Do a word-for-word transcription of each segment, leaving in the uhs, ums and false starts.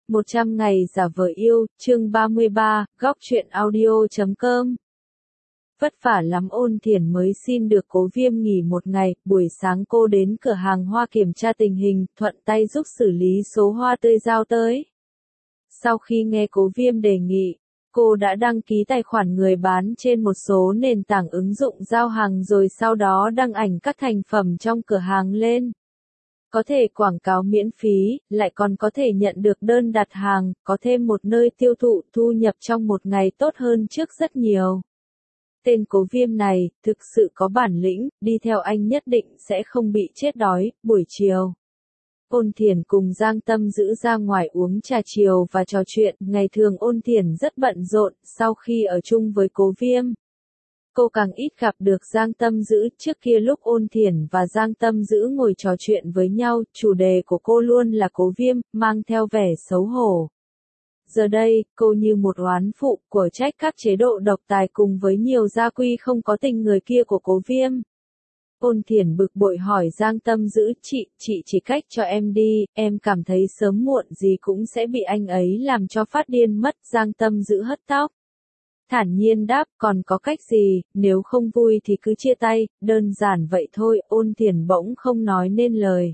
một trăm ngày giả vờ yêu, chương ba mươi ba, góc truyện audio chấm com. Vất vả lắm Ôn Thiển mới xin được Cố Viêm nghỉ một ngày, buổi sáng cô đến cửa hàng hoa kiểm tra tình hình, thuận tay giúp xử lý số hoa tươi giao tới. Sau khi nghe Cố Viêm đề nghị, cô đã đăng ký tài khoản người bán trên một số nền tảng ứng dụng giao hàng rồi sau đó đăng ảnh các thành phẩm trong cửa hàng lên. Có thể quảng cáo miễn phí, lại còn có thể nhận được đơn đặt hàng, có thêm một nơi tiêu thụ, thu nhập trong một ngày tốt hơn trước rất nhiều. Tên Cố Viêm này, thực sự có bản lĩnh, đi theo anh nhất định sẽ không bị chết đói. Buổi chiều, Ôn Thiển cùng Giang Tâm Dữ ra ngoài uống trà chiều và trò chuyện. Ngày thường Ôn Thiển rất bận rộn, sau khi ở chung với Cố Viêm, cô càng ít gặp được Giang Tâm Dữ. Trước kia lúc Ôn Thiển và Giang Tâm Dữ ngồi trò chuyện với nhau, chủ đề của cô luôn là Cố Viêm, mang theo vẻ xấu hổ. Giờ đây, cô như một oán phụ, của trách các chế độ độc tài cùng với nhiều gia quy không có tình người kia của Cố Viêm. Ôn Thiển bực bội hỏi Giang Tâm Dữ, chị, chị chỉ cách cho em đi, em cảm thấy sớm muộn gì cũng sẽ bị anh ấy làm cho phát điên mất. Giang Tâm Dữ hất tóc, thản nhiên đáp, còn có cách gì, nếu không vui thì cứ chia tay, đơn giản vậy thôi. Ôn Thiển bỗng không nói nên lời.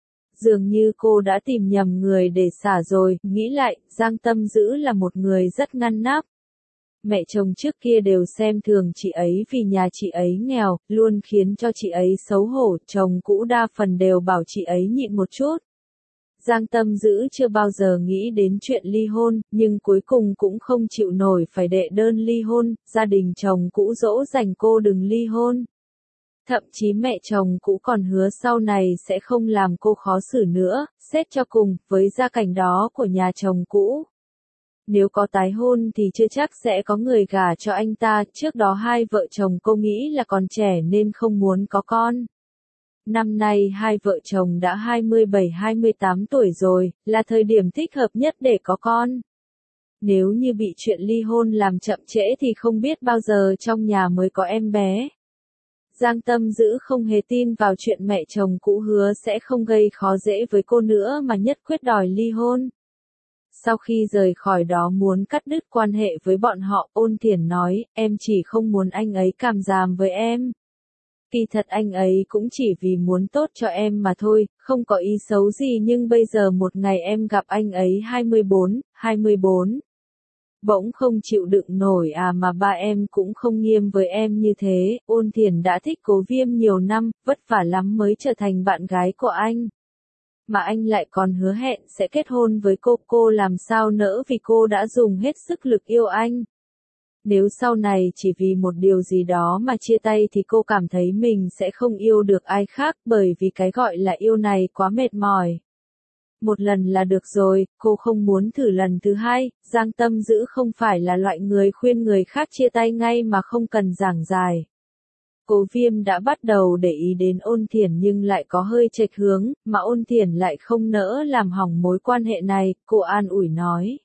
Dường như cô đã tìm nhầm người để xả rồi, nghĩ lại, Giang Tâm Dữ là một người rất ngăn nắp. Mẹ chồng trước kia đều xem thường chị ấy vì nhà chị ấy nghèo, luôn khiến cho chị ấy xấu hổ, chồng cũ đa phần đều bảo chị ấy nhịn một chút. Giang Tâm Dữ chưa bao giờ nghĩ đến chuyện ly hôn, nhưng cuối cùng cũng không chịu nổi phải đệ đơn ly hôn, gia đình chồng cũ dỗ dành cô đừng ly hôn. Thậm chí mẹ chồng cũ còn hứa sau này sẽ không làm cô khó xử nữa. Xét cho cùng, với gia cảnh đó của nhà chồng cũ, nếu có tái hôn thì chưa chắc sẽ có người gả cho anh ta. Trước đó hai vợ chồng cô nghĩ là còn trẻ nên không muốn có con. Năm nay hai vợ chồng đã hai mươi bảy hai mươi tám tuổi rồi, là thời điểm thích hợp nhất để có con. Nếu như bị chuyện ly hôn làm chậm trễ thì không biết bao giờ trong nhà mới có em bé. Giang Tâm Dữ không hề tin vào chuyện mẹ chồng cũ hứa sẽ không gây khó dễ với cô nữa mà nhất quyết đòi ly hôn. Sau khi rời khỏi đó muốn cắt đứt quan hệ với bọn họ, Ôn Thiển nói, em chỉ không muốn anh ấy càm ràm với em. Kỳ thật anh ấy cũng chỉ vì muốn tốt cho em mà thôi, không có ý xấu gì, nhưng bây giờ một ngày em gặp anh ấy hai mươi bốn, hai mươi bốn. Bỗng không chịu đựng nổi à, mà ba em cũng không nghiêm với em như thế. Ôn Thiển đã thích Cố Viêm nhiều năm, vất vả lắm mới trở thành bạn gái của anh. Mà anh lại còn hứa hẹn sẽ kết hôn với cô, cô làm sao nỡ vì cô đã dùng hết sức lực yêu anh. Nếu sau này chỉ vì một điều gì đó mà chia tay thì cô cảm thấy mình sẽ không yêu được ai khác, bởi vì cái gọi là yêu này quá mệt mỏi. Một lần là được rồi, cô không muốn thử lần thứ hai. Giang Tâm Dữ không phải là loại người khuyên người khác chia tay ngay mà không cần giảng giải. Cố Viêm đã bắt đầu để ý đến Ôn Thiển nhưng lại có hơi chệch hướng, mà Ôn Thiển lại không nỡ làm hỏng mối quan hệ này. Cô an ủi nói,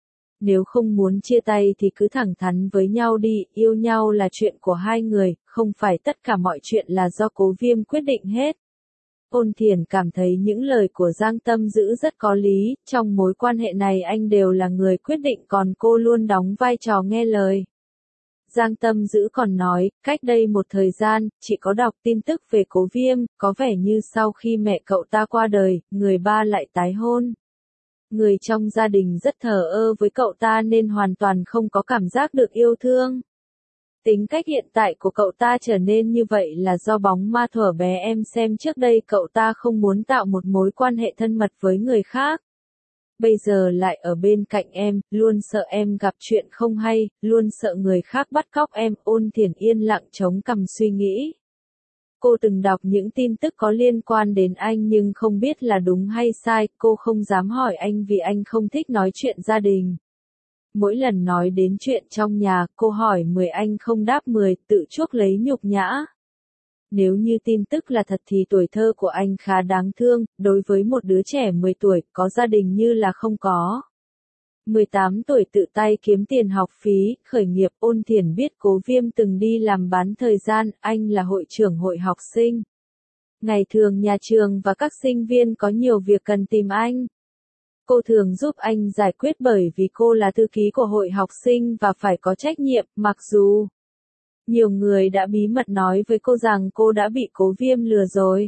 nếu không muốn chia tay thì cứ thẳng thắn với nhau đi, yêu nhau là chuyện của hai người, không phải tất cả mọi chuyện là do Cố Viêm quyết định hết. Ôn Thiển cảm thấy những lời của Giang Tâm Dữ rất có lý, trong mối quan hệ này anh đều là người quyết định còn cô luôn đóng vai trò nghe lời. Giang Tâm Dữ còn nói, cách đây một thời gian, chị có đọc tin tức về Cố Viêm, có vẻ như sau khi mẹ cậu ta qua đời, người ba lại tái hôn. Người trong gia đình rất thờ ơ với cậu ta nên hoàn toàn không có cảm giác được yêu thương. Tính cách hiện tại của cậu ta trở nên như vậy là do bóng ma thuở bé em xem trước đây cậu ta không muốn tạo một mối quan hệ thân mật với người khác. Bây giờ lại ở bên cạnh em, luôn sợ em gặp chuyện không hay, luôn sợ người khác bắt cóc em. Ôn Thiển yên lặng chống cằm suy nghĩ. Cô từng đọc những tin tức có liên quan đến anh nhưng không biết là đúng hay sai, cô không dám hỏi anh vì anh không thích nói chuyện gia đình. Mỗi lần nói đến chuyện trong nhà, cô hỏi mười anh không đáp mười, tự chuốc lấy nhục nhã. Nếu như tin tức là thật thì tuổi thơ của anh khá đáng thương, đối với một đứa trẻ mười tuổi, có gia đình như là không có. mười tám tuổi tự tay kiếm tiền học phí, khởi nghiệp. Ôn Thiển biết Cố Viêm từng đi làm bán thời gian, anh là hội trưởng hội học sinh. Ngày thường nhà trường và các sinh viên có nhiều việc cần tìm anh. Cô thường giúp anh giải quyết bởi vì cô là thư ký của hội học sinh và phải có trách nhiệm, mặc dù nhiều người đã bí mật nói với cô rằng cô đã bị Cố Viêm lừa rồi.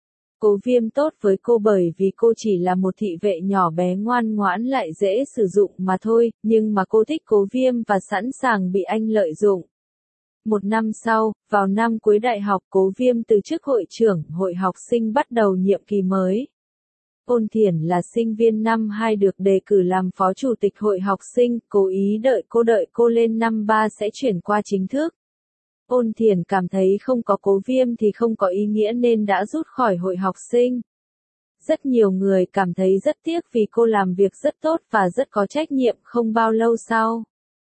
Cố Viêm tốt với cô bởi vì cô chỉ là một thị vệ nhỏ bé ngoan ngoãn lại dễ sử dụng mà thôi, nhưng mà cô thích Cố Viêm và sẵn sàng bị anh lợi dụng. Một năm sau, vào năm cuối đại học, Cố Viêm từ chức hội trưởng, hội học sinh bắt đầu nhiệm kỳ mới. Ôn Thiển là sinh viên năm hai được đề cử làm phó chủ tịch hội học sinh, cố ý đợi cô đợi cô lên năm ba sẽ chuyển qua chính thức. Ôn Thiển cảm thấy không có Cố Viêm thì không có ý nghĩa nên đã rút khỏi hội học sinh. Rất nhiều người cảm thấy rất tiếc vì cô làm việc rất tốt và rất có trách nhiệm. Không bao lâu sau,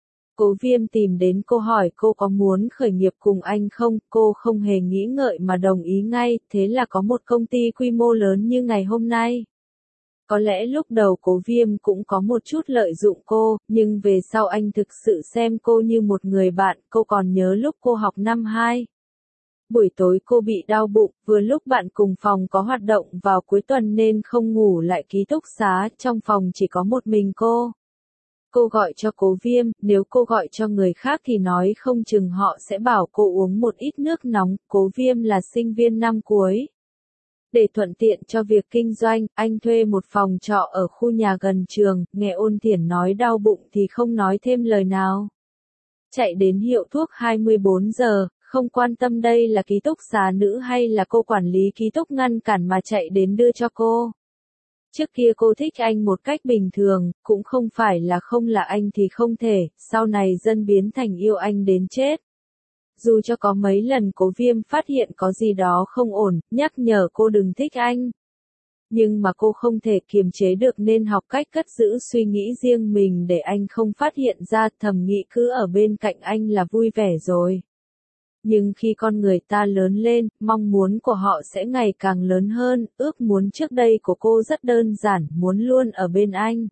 Cố Viêm tìm đến cô hỏi cô có muốn khởi nghiệp cùng anh không, cô không hề nghĩ ngợi mà đồng ý ngay, thế là có một công ty quy mô lớn như ngày hôm nay. Có lẽ lúc đầu Cố Viêm cũng có một chút lợi dụng cô, nhưng về sau anh thực sự xem cô như một người bạn. Cô còn nhớ lúc cô học năm hai. Buổi tối cô bị đau bụng, vừa lúc bạn cùng phòng có hoạt động vào cuối tuần nên không ngủ lại ký túc xá, trong phòng chỉ có một mình cô. Cô gọi cho Cố Viêm, nếu cô gọi cho người khác thì nói không chừng họ sẽ bảo cô uống một ít nước nóng. Cố Viêm là sinh viên năm cuối. Để thuận tiện cho việc kinh doanh, anh thuê một phòng trọ ở khu nhà gần trường, nghe Ôn Thiển nói đau bụng thì không nói thêm lời nào. Chạy đến hiệu thuốc hai mươi bốn giờ, không quan tâm đây là ký túc xá nữ hay là cô quản lý ký túc ngăn cản mà chạy đến đưa cho cô. Trước kia cô thích anh một cách bình thường, cũng không phải là không là anh thì không thể, sau này dần biến thành yêu anh đến chết. Dù cho có mấy lần Cố Viêm phát hiện có gì đó không ổn, nhắc nhở cô đừng thích anh. Nhưng mà cô không thể kiềm chế được nên học cách cất giữ suy nghĩ riêng mình để anh không phát hiện ra, thầm nghĩ cứ ở bên cạnh anh là vui vẻ rồi. Nhưng khi con người ta lớn lên, mong muốn của họ sẽ ngày càng lớn hơn, ước muốn trước đây của cô rất đơn giản, muốn luôn ở bên anh.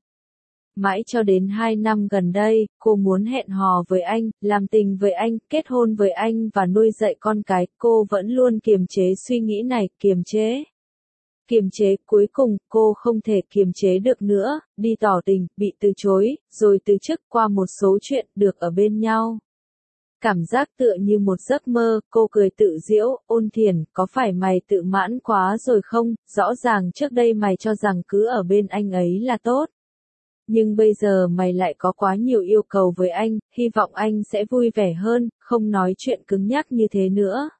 Mãi cho đến hai năm gần đây, cô muốn hẹn hò với anh, làm tình với anh, kết hôn với anh và nuôi dạy con cái, cô vẫn luôn kiềm chế suy nghĩ này, kiềm chế. Kiềm chế, cuối cùng, cô không thể kiềm chế được nữa, đi tỏ tình, bị từ chối, rồi từ chức qua một số chuyện, được ở bên nhau. Cảm giác tựa như một giấc mơ, cô cười tự giễu, Ôn Thiển, có phải mày tự mãn quá rồi không, rõ ràng trước đây mày cho rằng cứ ở bên anh ấy là tốt. Nhưng bây giờ mày lại có quá nhiều yêu cầu với anh, hy vọng anh sẽ vui vẻ hơn, không nói chuyện cứng nhắc như thế nữa.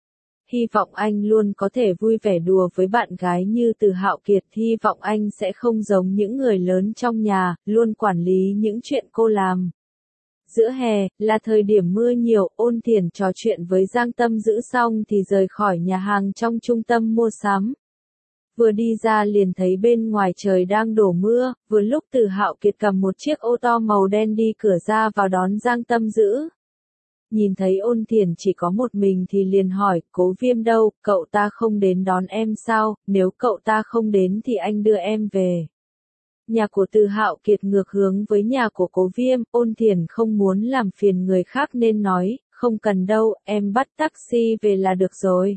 Hy vọng anh luôn có thể vui vẻ đùa với bạn gái như Từ Hạo Kiệt, hy vọng anh sẽ không giống những người lớn trong nhà, luôn quản lý những chuyện cô làm. Giữa hè, là thời điểm mưa nhiều, Ôn Thiển trò chuyện với Giang Tâm Dữ xong thì rời khỏi nhà hàng trong trung tâm mua sắm. Vừa đi ra liền thấy bên ngoài trời đang đổ mưa, vừa lúc Từ Hạo Kiệt cầm một chiếc ô tô màu đen đi cửa ra vào đón Giang Tâm Dữ. Nhìn thấy Ôn Thiển chỉ có một mình thì liền hỏi, Cố Viêm đâu, cậu ta không đến đón em sao, nếu cậu ta không đến thì anh đưa em về. Nhà của Từ Hạo Kiệt ngược hướng với nhà của Cố Viêm, Ôn Thiển không muốn làm phiền người khác nên nói, không cần đâu, em bắt taxi về là được rồi.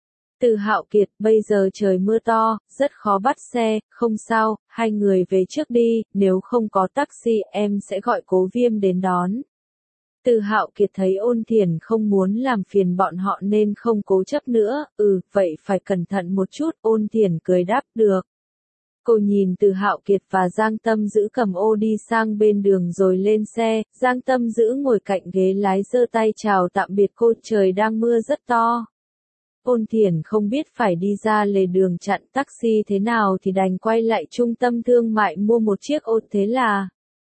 Từ Hạo Kiệt, bây giờ trời mưa to, rất khó bắt xe, không sao, hai người về trước đi, nếu không có taxi em sẽ gọi Cố Viêm đến đón. Từ Hạo Kiệt thấy Ôn Thiển không muốn làm phiền bọn họ nên không cố chấp nữa, ừ, vậy phải cẩn thận một chút, Ôn Thiển cười đáp, được. Cô nhìn Từ Hạo Kiệt và Giang Tâm Dữ cầm ô đi sang bên đường rồi lên xe, Giang Tâm Dữ ngồi cạnh ghế lái giơ tay chào tạm biệt cô, trời đang mưa rất to. Ôn Thiển không biết phải đi ra lề đường chặn taxi thế nào thì đành quay lại trung tâm thương mại mua một chiếc ô, thế là.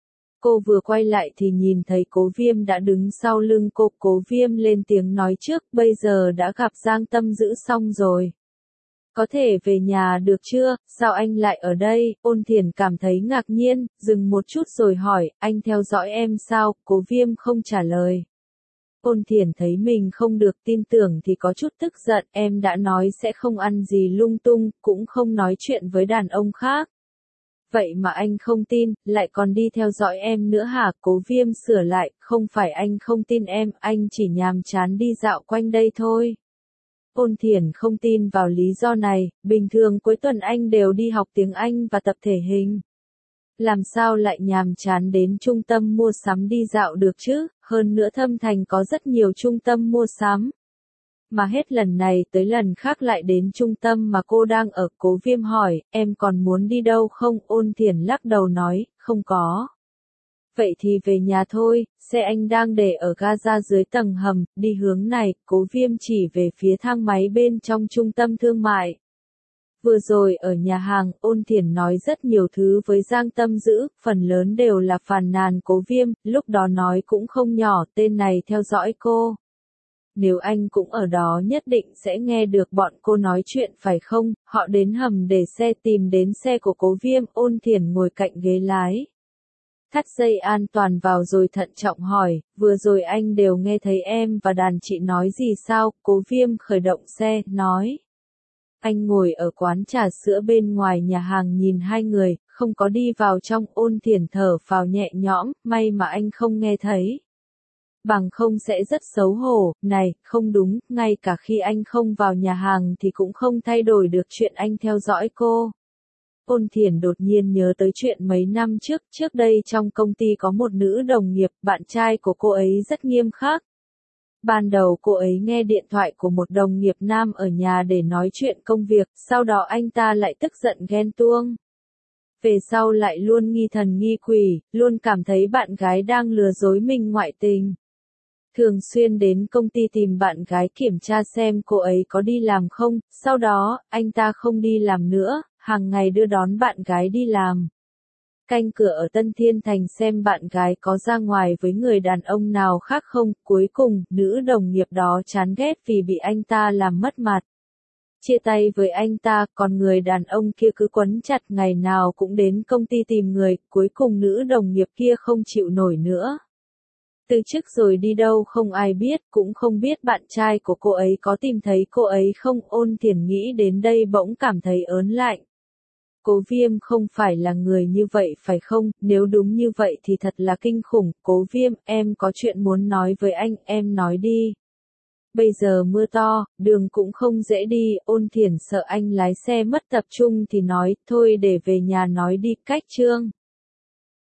Cô vừa quay lại thì nhìn thấy Cố Viêm đã đứng sau lưng cô, Cố Viêm lên tiếng nói trước, bây giờ đã gặp Giang Tâm Dữ xong rồi. Có thể về nhà được chưa, sao anh lại ở đây, Ôn Thiển cảm thấy ngạc nhiên, dừng một chút rồi hỏi, anh theo dõi em sao, Cố Viêm không trả lời. Ôn Thiển thấy mình không được tin tưởng thì có chút tức giận, em đã nói sẽ không ăn gì lung tung, cũng không nói chuyện với đàn ông khác. Vậy mà anh không tin, lại còn đi theo dõi em nữa hả, Cố Viêm sửa lại, không phải anh không tin em, anh chỉ nhàm chán đi dạo quanh đây thôi. Ôn Thiển không tin vào lý do này, bình thường cuối tuần anh đều đi học tiếng Anh và tập thể hình. Làm sao lại nhàm chán đến trung tâm mua sắm đi dạo được chứ, hơn nữa Thâm Thành có rất nhiều trung tâm mua sắm. Mà hết lần này tới lần khác lại đến trung tâm mà cô đang ở. Cố Viêm hỏi, em còn muốn đi đâu không? Ôn Thiển lắc đầu nói, không có. Vậy thì về nhà thôi, xe anh đang để ở ga dưới tầng hầm, đi hướng này. Cố Viêm chỉ về phía thang máy bên trong trung tâm thương mại. Vừa rồi ở nhà hàng, Ôn Thiển nói rất nhiều thứ với Giang Tâm Dữ, phần lớn đều là phàn nàn Cố Viêm, lúc đó nói cũng không nhỏ, tên này theo dõi cô. Nếu anh cũng ở đó nhất định sẽ nghe được bọn cô nói chuyện phải không? Họ đến hầm để xe tìm đến xe của Cố Viêm, Ôn Thiển ngồi cạnh ghế lái. Thắt dây an toàn vào rồi thận trọng hỏi, vừa rồi anh đều nghe thấy em và đàn chị nói gì sao? Cố Viêm khởi động xe, nói. Anh ngồi ở quán trà sữa bên ngoài nhà hàng nhìn hai người, không có đi vào trong. Ôn Thiển thở phào nhẹ nhõm, may mà anh không nghe thấy. Bằng không sẽ rất xấu hổ, này, không đúng, ngay cả khi anh không vào nhà hàng thì cũng không thay đổi được chuyện anh theo dõi cô. Ôn Thiển đột nhiên nhớ tới chuyện mấy năm trước, trước đây trong công ty có một nữ đồng nghiệp, bạn trai của cô ấy rất nghiêm khắc. Ban đầu cô ấy nghe điện thoại của một đồng nghiệp nam ở nhà để nói chuyện công việc, sau đó anh ta lại tức giận ghen tuông. Về sau lại luôn nghi thần nghi quỷ, luôn cảm thấy bạn gái đang lừa dối mình ngoại tình. Thường xuyên đến công ty tìm bạn gái kiểm tra xem cô ấy có đi làm không, sau đó, anh ta không đi làm nữa, hàng ngày đưa đón bạn gái đi làm. Canh cửa ở Tân Thiên Thành xem bạn gái có ra ngoài với người đàn ông nào khác không, cuối cùng, nữ đồng nghiệp đó chán ghét vì bị anh ta làm mất mặt. Chia tay với anh ta, còn người đàn ông kia cứ quấn chặt ngày nào cũng đến công ty tìm người, cuối cùng nữ đồng nghiệp kia không chịu nổi nữa. Từ chức rồi đi đâu không ai biết, cũng không biết bạn trai của cô ấy có tìm thấy cô ấy không. Ôn Thiển nghĩ đến đây bỗng cảm thấy ớn lạnh. Cố Viêm không phải là người như vậy phải không, nếu đúng như vậy thì thật là kinh khủng. Cố Viêm, em có chuyện muốn nói với anh, em nói đi. Bây giờ mưa to, đường cũng không dễ đi, Ôn Thiển sợ anh lái xe mất tập trung thì nói, thôi để về nhà nói đi. Cách chương